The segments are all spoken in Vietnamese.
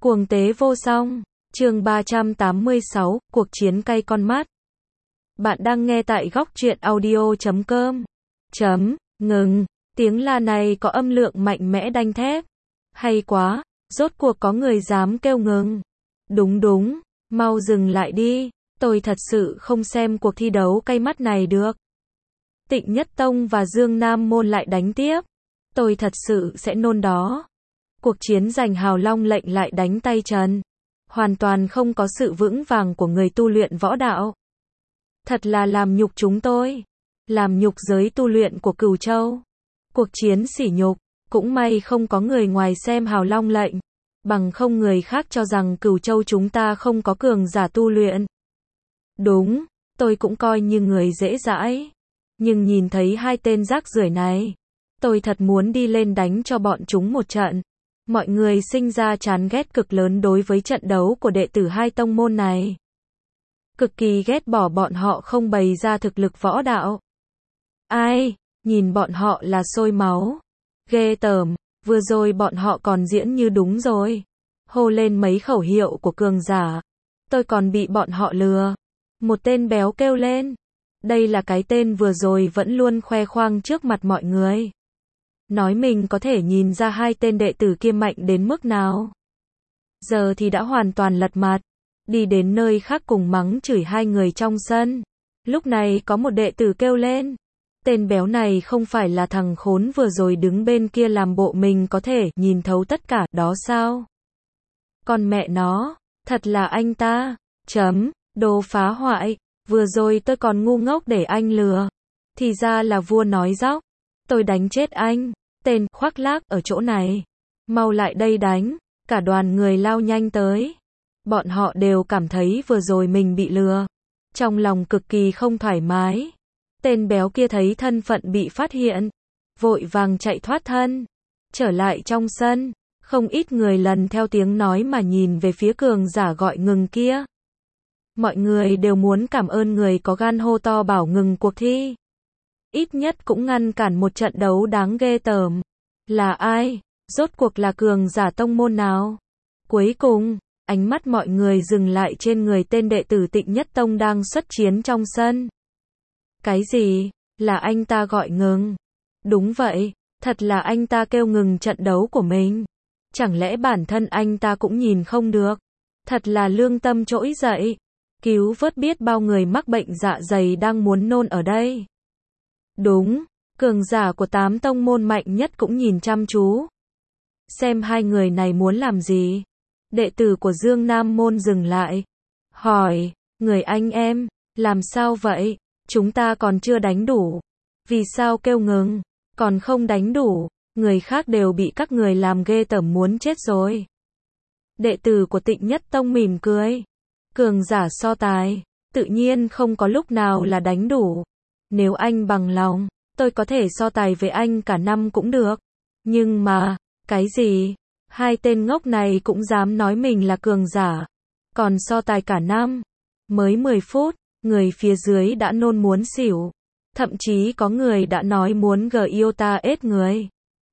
Cuồng tế vô song. Chương 386, cuộc chiến cay con mắt. Bạn đang nghe tại góc truyện audio.com. Ngừng. Tiếng la này có âm lượng mạnh mẽ đanh thép. Hay quá, rốt cuộc có người dám kêu ngừng. Đúng, mau dừng lại đi, tôi thật sự không xem cuộc thi đấu cay mắt này được. Tịnh Nhất Tông và Dương Nam Môn lại đánh tiếp. Tôi thật sự sẽ nôn đó. Cuộc chiến giành hào long lệnh lại đánh tay trần. Hoàn toàn không có sự vững vàng của người tu luyện võ đạo. Thật là làm nhục chúng tôi. Làm nhục giới tu luyện của Cửu Châu. Cuộc chiến sỉ nhục. Cũng may không có người ngoài xem hào long lệnh. Bằng không người khác cho rằng Cửu Châu chúng ta không có cường giả tu luyện. Đúng, tôi cũng coi như người dễ dãi. Nhưng nhìn thấy hai tên rác rưởi này, tôi thật muốn đi lên đánh cho bọn chúng một trận. Mọi người sinh ra chán ghét cực lớn đối với trận đấu của đệ tử hai tông môn này. Cực kỳ ghét bỏ bọn họ không bày ra thực lực võ đạo. Ai, nhìn bọn họ là sôi máu. Ghê tởm, vừa rồi bọn họ còn diễn như đúng rồi. Hô lên mấy khẩu hiệu của cường giả. Tôi còn bị bọn họ lừa. Một tên béo kêu lên. Đây là cái tên vừa rồi vẫn luôn khoe khoang trước mặt mọi người. Nói mình có thể nhìn ra hai tên đệ tử kia mạnh đến mức nào. Giờ thì đã hoàn toàn lật mặt. Đi đến nơi khác cùng mắng chửi hai người trong sân. Lúc này có một đệ tử kêu lên. Tên béo này không phải là thằng khốn vừa rồi đứng bên kia làm bộ mình có thể nhìn thấu tất cả đó sao? Con mẹ nó, thật là anh ta. Đồ phá hoại. Vừa rồi tôi còn ngu ngốc để anh lừa. Thì ra là vua nói dóc. Tôi đánh chết anh. Tên khoác lác ở chỗ này. Mau lại đây đánh. Cả đoàn người lao nhanh tới. Bọn họ đều cảm thấy vừa rồi mình bị lừa. Trong lòng cực kỳ không thoải mái. Tên béo kia thấy thân phận bị phát hiện. Vội vàng chạy thoát thân. Trở lại trong sân. Không ít người lần theo tiếng nói mà nhìn về phía cường giả gọi ngừng kia. Mọi người đều muốn cảm ơn người có gan hô to bảo ngừng cuộc thi. Ít nhất cũng ngăn cản một trận đấu đáng ghê tởm. Là ai? Rốt cuộc là cường giả tông môn nào? Cuối cùng, ánh mắt mọi người dừng lại trên người tên đệ tử Tịnh Nhất Tông đang xuất chiến trong sân. Cái gì? Là anh ta gọi ngừng? Đúng vậy, thật là anh ta kêu ngừng trận đấu của mình. Chẳng lẽ bản thân anh ta cũng nhìn không được? Thật là lương tâm trỗi dậy. Cứu vớt biết bao người mắc bệnh dạ dày đang muốn nôn ở đây. Đúng, cường giả của 8 tông môn mạnh nhất cũng nhìn chăm chú. Xem hai người này muốn làm gì. Đệ tử của Dương Nam Môn dừng lại. Hỏi, người anh em, làm sao vậy? Chúng ta còn chưa đánh đủ. Vì sao kêu ngừng? Còn không đánh đủ. Người khác đều bị các người làm ghê tởm muốn chết rồi. Đệ tử của Tịnh Nhất Tông mỉm cười. Cường giả so tài, tự nhiên không có lúc nào là đánh đủ. Nếu anh bằng lòng, tôi có thể so tài với anh cả năm cũng được. Nhưng mà, cái gì? Hai tên ngốc này cũng dám nói mình là cường giả. Còn so tài cả năm. Mới 10 phút, người phía dưới đã nôn muốn xỉu. Thậm chí có người đã nói muốn Giota ết người.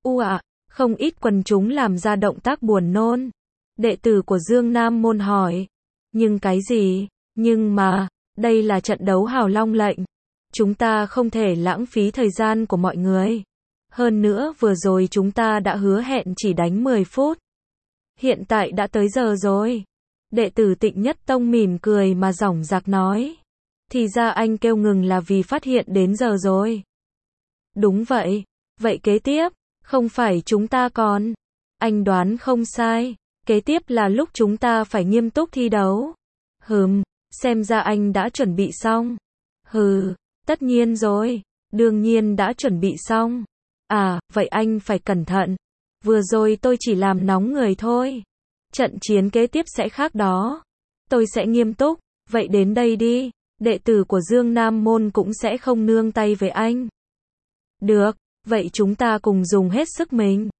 Không ít quần chúng làm ra động tác buồn nôn. Đệ tử của Dương Nam Môn hỏi. Nhưng cái gì? Nhưng mà, đây là trận đấu hào long lệnh. Chúng ta không thể lãng phí thời gian của mọi người. Hơn nữa vừa rồi chúng ta đã hứa hẹn chỉ đánh 10 phút. Hiện tại đã tới giờ rồi. Đệ tử Tịnh Nhất Tông mỉm cười mà dõng dạc nói. Thì ra anh kêu ngừng là vì phát hiện đến giờ rồi. Đúng vậy. Vậy kế tiếp, không phải chúng ta còn. Anh đoán không sai. Kế tiếp là lúc chúng ta phải nghiêm túc thi đấu. Xem ra anh đã chuẩn bị xong. Tất nhiên rồi. Đương nhiên đã chuẩn bị xong. Vậy anh phải cẩn thận. Vừa rồi tôi chỉ làm nóng người thôi. Trận chiến kế tiếp sẽ khác đó. Tôi sẽ nghiêm túc. Vậy đến đây đi. Đệ tử của Dương Nam Môn cũng sẽ không nương tay với anh. Được. Vậy chúng ta cùng dùng hết sức mình.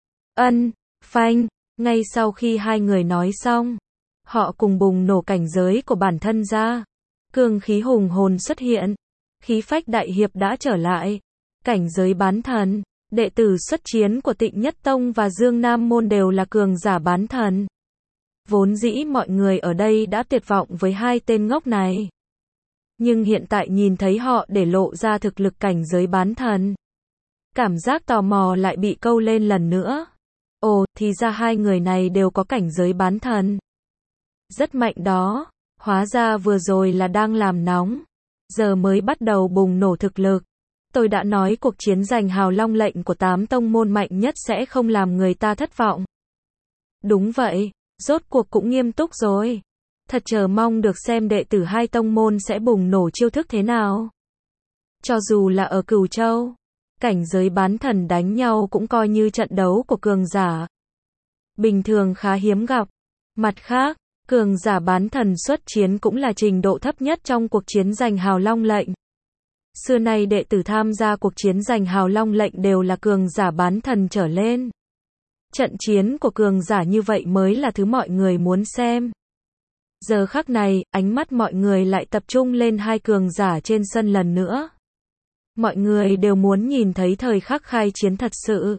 Phanh. Ngay sau khi hai người nói xong, họ cùng bùng nổ cảnh giới của bản thân ra. Cương khí hùng hồn xuất hiện. Khí phách đại hiệp đã trở lại. Cảnh giới bán thần. Đệ tử xuất chiến của Tịnh Nhất Tông và Dương Nam Môn đều là cường giả bán thần. Vốn dĩ mọi người ở đây đã tuyệt vọng với hai tên ngốc này. Nhưng hiện tại nhìn thấy họ để lộ ra thực lực cảnh giới bán thần. Cảm giác tò mò lại bị câu lên lần nữa. Ồ, thì ra hai người này đều có cảnh giới bán thần. Rất mạnh đó, hóa ra vừa rồi là đang làm nóng. Giờ mới bắt đầu bùng nổ thực lực. Tôi đã nói cuộc chiến giành hào long lệnh của 8 tông môn mạnh nhất sẽ không làm người ta thất vọng. Đúng vậy, rốt cuộc cũng nghiêm túc rồi. Thật chờ mong được xem đệ tử hai tông môn sẽ bùng nổ chiêu thức thế nào. Cho dù là ở Cửu Châu, cảnh giới bán thần đánh nhau cũng coi như trận đấu của cường giả. Bình thường khá hiếm gặp. Mặt khác, cường giả bán thần xuất chiến cũng là trình độ thấp nhất trong cuộc chiến giành hào long lệnh. Xưa nay đệ tử tham gia cuộc chiến giành hào long lệnh đều là cường giả bán thần trở lên. Trận chiến của cường giả như vậy mới là thứ mọi người muốn xem. Giờ khắc này, ánh mắt mọi người lại tập trung lên hai cường giả trên sân lần nữa. Mọi người đều muốn nhìn thấy thời khắc khai chiến thật sự.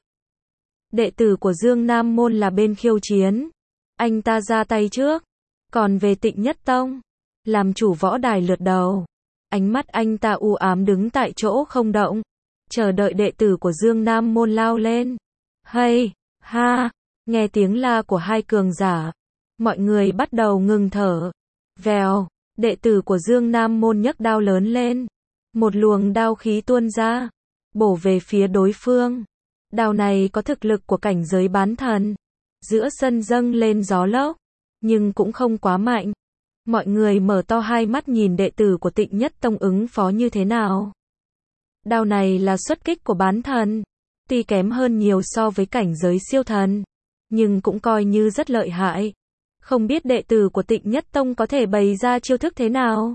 Đệ tử của Dương Nam Môn là bên khiêu chiến. Anh ta ra tay trước. Còn về Tịnh Nhất Tông, làm chủ võ đài lượt đầu. Ánh mắt anh ta u ám đứng tại chỗ không động. Chờ đợi đệ tử của Dương Nam Môn lao lên. Hay, ha, nghe tiếng la của hai cường giả. Mọi người bắt đầu ngừng thở. Vèo, đệ tử của Dương Nam Môn nhấc đao lớn lên. Một luồng đao khí tuôn ra, bổ về phía đối phương. Đao này có thực lực của cảnh giới bán thần. Giữa sân dâng lên gió lốc, nhưng cũng không quá mạnh. Mọi người mở to hai mắt nhìn đệ tử của Tịnh Nhất Tông ứng phó như thế nào. Đao này là xuất kích của bán thần. Tuy kém hơn nhiều so với cảnh giới siêu thần, nhưng cũng coi như rất lợi hại. Không biết đệ tử của Tịnh Nhất Tông có thể bày ra chiêu thức thế nào.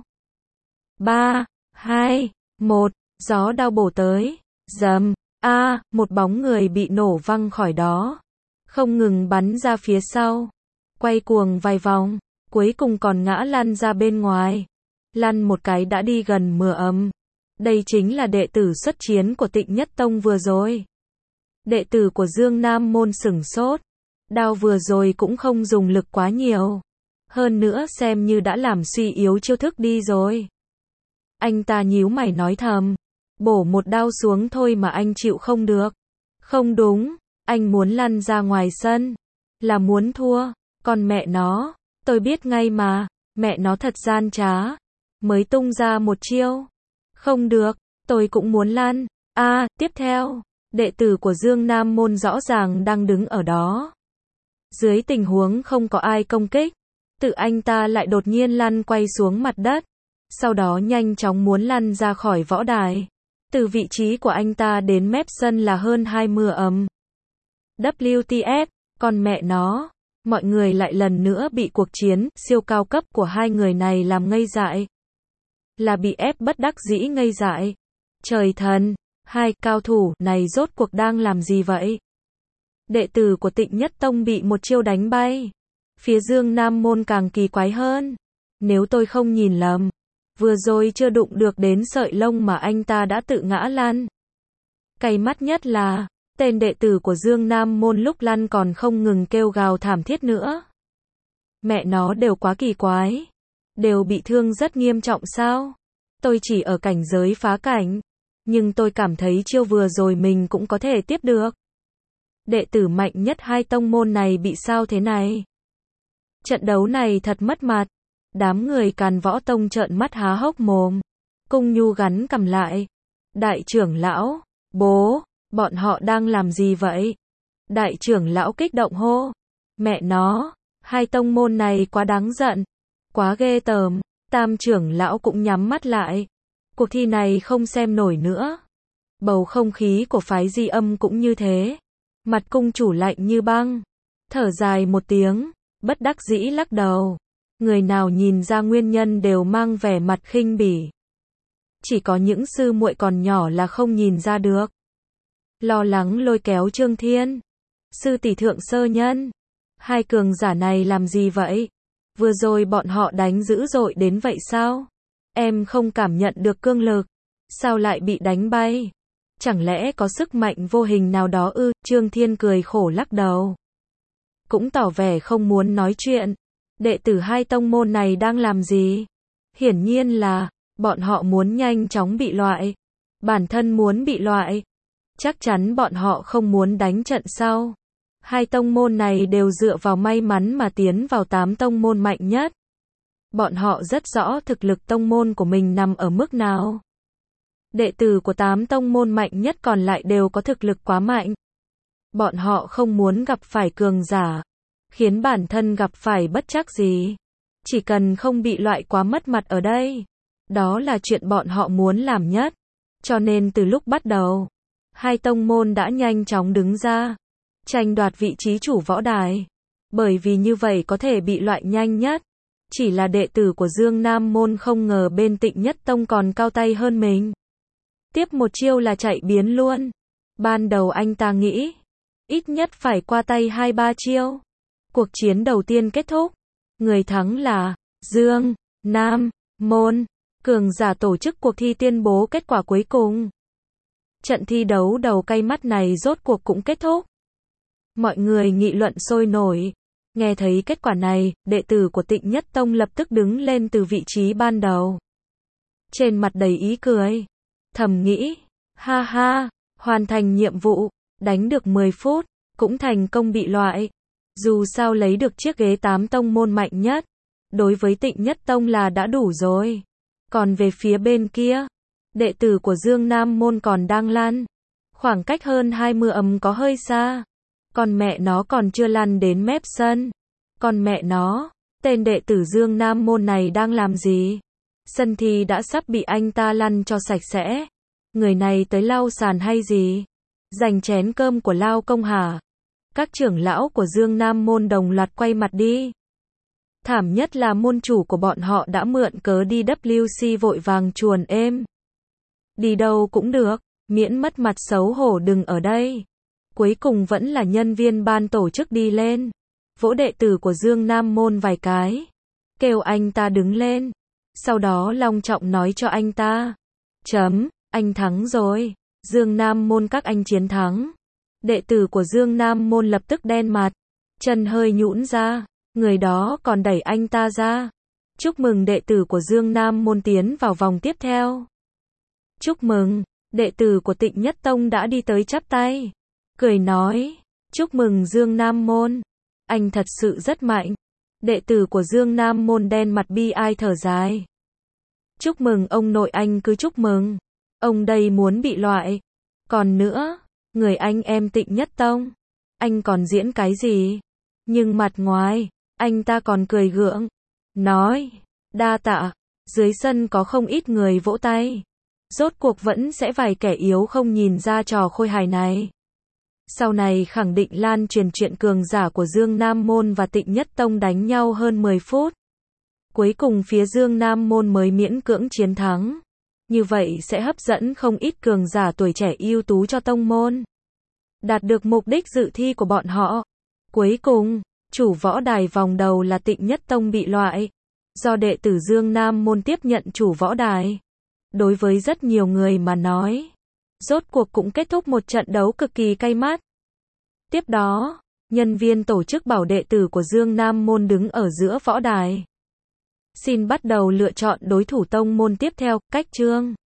3, 2, 1, gió đao bổ tới. Rầm, một bóng người bị nổ văng khỏi đó. Không ngừng bắn ra phía sau. Quay cuồng vài vòng, cuối cùng còn ngã lăn ra bên ngoài. Lăn một cái đã đi gần 10 ấm. Đây chính là đệ tử xuất chiến của Tịnh Nhất Tông vừa rồi. Đệ tử của Dương Nam Môn sửng sốt. Đao vừa rồi cũng không dùng lực quá nhiều. Hơn nữa xem như đã làm suy yếu chiêu thức đi rồi. Anh ta nhíu mày nói thầm. Bổ một đao xuống thôi mà anh chịu không được. Không đúng, anh muốn lăn ra ngoài sân. Là muốn thua, còn mẹ nó, tôi biết ngay mà, mẹ nó thật gian trá. Mới tung ra một chiêu. Không được, tôi cũng muốn lăn. Tiếp theo, đệ tử của Dương Nam Môn rõ ràng đang đứng ở đó. Dưới tình huống không có ai công kích, tự anh ta lại đột nhiên lăn quay xuống mặt đất. Sau đó nhanh chóng muốn lăn ra khỏi võ đài. Từ vị trí của anh ta đến mép sân là hơn 20 ấm. WTF, con mẹ nó. Mọi người lại lần nữa bị cuộc chiến siêu cao cấp của hai người này làm ngây dại. Là bị ép bất đắc dĩ ngây dại. Trời thần, hai cao thủ này rốt cuộc đang làm gì vậy? Đệ tử của Tịnh Nhất Tông bị một chiêu đánh bay. Phía Dương Nam Môn càng kỳ quái hơn. Nếu tôi không nhìn lầm, vừa rồi chưa đụng được đến sợi lông mà anh ta đã tự ngã lăn. Cay mắt nhất là, tên đệ tử của Dương Nam Môn lúc lăn còn không ngừng kêu gào thảm thiết nữa. Mẹ nó đều quá kỳ quái. Đều bị thương rất nghiêm trọng sao? Tôi chỉ ở cảnh giới phá cảnh. Nhưng tôi cảm thấy chiêu vừa rồi mình cũng có thể tiếp được. Đệ tử mạnh nhất hai tông môn này bị sao thế này? Trận đấu này thật mất mặt. Đám người Càn Võ Tông trợn mắt há hốc mồm. Cung Nhu gắn cằm lại. Đại trưởng lão, bố, bọn họ đang làm gì vậy? Đại trưởng lão kích động hô. Mẹ nó, hai tông môn này quá đáng giận. Quá ghê tởm. Tam trưởng lão cũng nhắm mắt lại. Cuộc thi này không xem nổi nữa. Bầu không khí của phái Di Âm cũng như thế. Mặt cung chủ lạnh như băng. Thở dài một tiếng, bất đắc dĩ lắc đầu. Người nào nhìn ra nguyên nhân đều mang vẻ mặt khinh bỉ. Chỉ có những sư muội còn nhỏ là không nhìn ra được. Lo lắng lôi kéo Trương Thiên. Sư tỷ Thượng Sơ Nhân. Hai cường giả này làm gì vậy? Vừa rồi bọn họ đánh dữ dội đến vậy sao? Em không cảm nhận được cương lực. Sao lại bị đánh bay? Chẳng lẽ có sức mạnh vô hình nào đó ư? Trương Thiên cười khổ lắc đầu. Cũng tỏ vẻ không muốn nói chuyện. Đệ tử hai tông môn này đang làm gì? Hiển nhiên là, bọn họ muốn nhanh chóng bị loại. Bản thân muốn bị loại. Chắc chắn bọn họ không muốn đánh trận sau. Hai tông môn này đều dựa vào may mắn mà tiến vào 8 tông môn mạnh nhất. Bọn họ rất rõ thực lực tông môn của mình nằm ở mức nào. Đệ tử của 8 tông môn mạnh nhất còn lại đều có thực lực quá mạnh. Bọn họ không muốn gặp phải cường giả, khiến bản thân gặp phải bất trắc gì. Chỉ cần không bị loại quá mất mặt ở đây. Đó là chuyện bọn họ muốn làm nhất. Cho nên từ lúc bắt đầu, hai tông môn đã nhanh chóng đứng ra, tranh đoạt vị trí chủ võ đài. Bởi vì như vậy có thể bị loại nhanh nhất. Chỉ là đệ tử của Dương Nam môn không ngờ bên Tịnh Nhất Tông còn cao tay hơn mình. Tiếp một chiêu là chạy biến luôn. Ban đầu anh ta nghĩ, ít nhất phải qua tay 2-3 chiêu. Cuộc chiến đầu tiên kết thúc. Người thắng là Dương Nam môn. Cường giả tổ chức cuộc thi tuyên bố kết quả cuối cùng. Trận thi đấu đầu cay mắt này rốt cuộc cũng kết thúc. Mọi người nghị luận sôi nổi. Nghe thấy kết quả này, đệ tử của Tịnh Nhất Tông lập tức đứng lên từ vị trí ban đầu. Trên mặt đầy ý cười. Thầm nghĩ, ha ha, hoàn thành nhiệm vụ, đánh được 10 phút, cũng thành công bị loại. Dù sao lấy được chiếc ghế 8 tông môn mạnh nhất, đối với Tịnh Nhất Tông là đã đủ rồi. Còn về phía bên kia, đệ tử của Dương Nam môn còn đang lăn. Khoảng cách hơn 20 ầm có hơi xa. Còn mẹ nó còn chưa lăn đến mép sân. Còn mẹ nó, tên đệ tử Dương Nam môn này đang làm gì? Sân thi đã sắp bị anh ta lăn cho sạch sẽ. Người này tới lau sàn hay gì? Giành chén cơm của Lao Công hả? Các trưởng lão của Dương Nam môn đồng loạt quay mặt đi. Thảm nhất là môn chủ của bọn họ đã mượn cớ đi WC vội vàng chuồn êm. Đi đâu cũng được, miễn mất mặt xấu hổ đừng ở đây. Cuối cùng vẫn là nhân viên ban tổ chức đi lên, vỗ đệ tử của Dương Nam môn vài cái, kêu anh ta đứng lên, sau đó long trọng nói cho anh ta, anh thắng rồi, Dương Nam môn các anh chiến thắng. Đệ tử của Dương Nam môn lập tức đen mặt, chân hơi nhũn ra, người đó còn đẩy anh ta ra. Chúc mừng đệ tử của Dương Nam môn tiến vào vòng tiếp theo. Chúc mừng, đệ tử của Tịnh Nhất Tông đã đi tới chắp tay. Cười nói, chúc mừng Dương Nam môn, anh thật sự rất mạnh. Đệ tử của Dương Nam môn đen mặt bi ai thở dài. Chúc mừng ông nội anh cứ chúc mừng. Ông đây muốn bị loại. Còn nữa, người anh em Tịnh Nhất Tông, anh còn diễn cái gì? Nhưng mặt ngoài, anh ta còn cười gượng. Nói, đa tạ, dưới sân có không ít người vỗ tay. Rốt cuộc vẫn sẽ vài kẻ yếu không nhìn ra trò khôi hài này. Sau này khẳng định lan truyền chuyện cường giả của Dương Nam môn và Tịnh Nhất Tông đánh nhau hơn 10 phút. Cuối cùng phía Dương Nam môn mới miễn cưỡng chiến thắng. Như vậy sẽ hấp dẫn không ít cường giả tuổi trẻ ưu tú cho tông môn. Đạt được mục đích dự thi của bọn họ. Cuối cùng, chủ võ đài vòng đầu là Tịnh Nhất Tông bị loại. Do đệ tử Dương Nam môn tiếp nhận chủ võ đài. Đối với rất nhiều người mà nói, rốt cuộc cũng kết thúc một trận đấu cực kỳ cay mắt. Tiếp đó, nhân viên tổ chức bảo đệ tử của Dương Nam môn đứng ở giữa võ đài. Xin bắt đầu lựa chọn đối thủ tông môn tiếp theo, cách chương.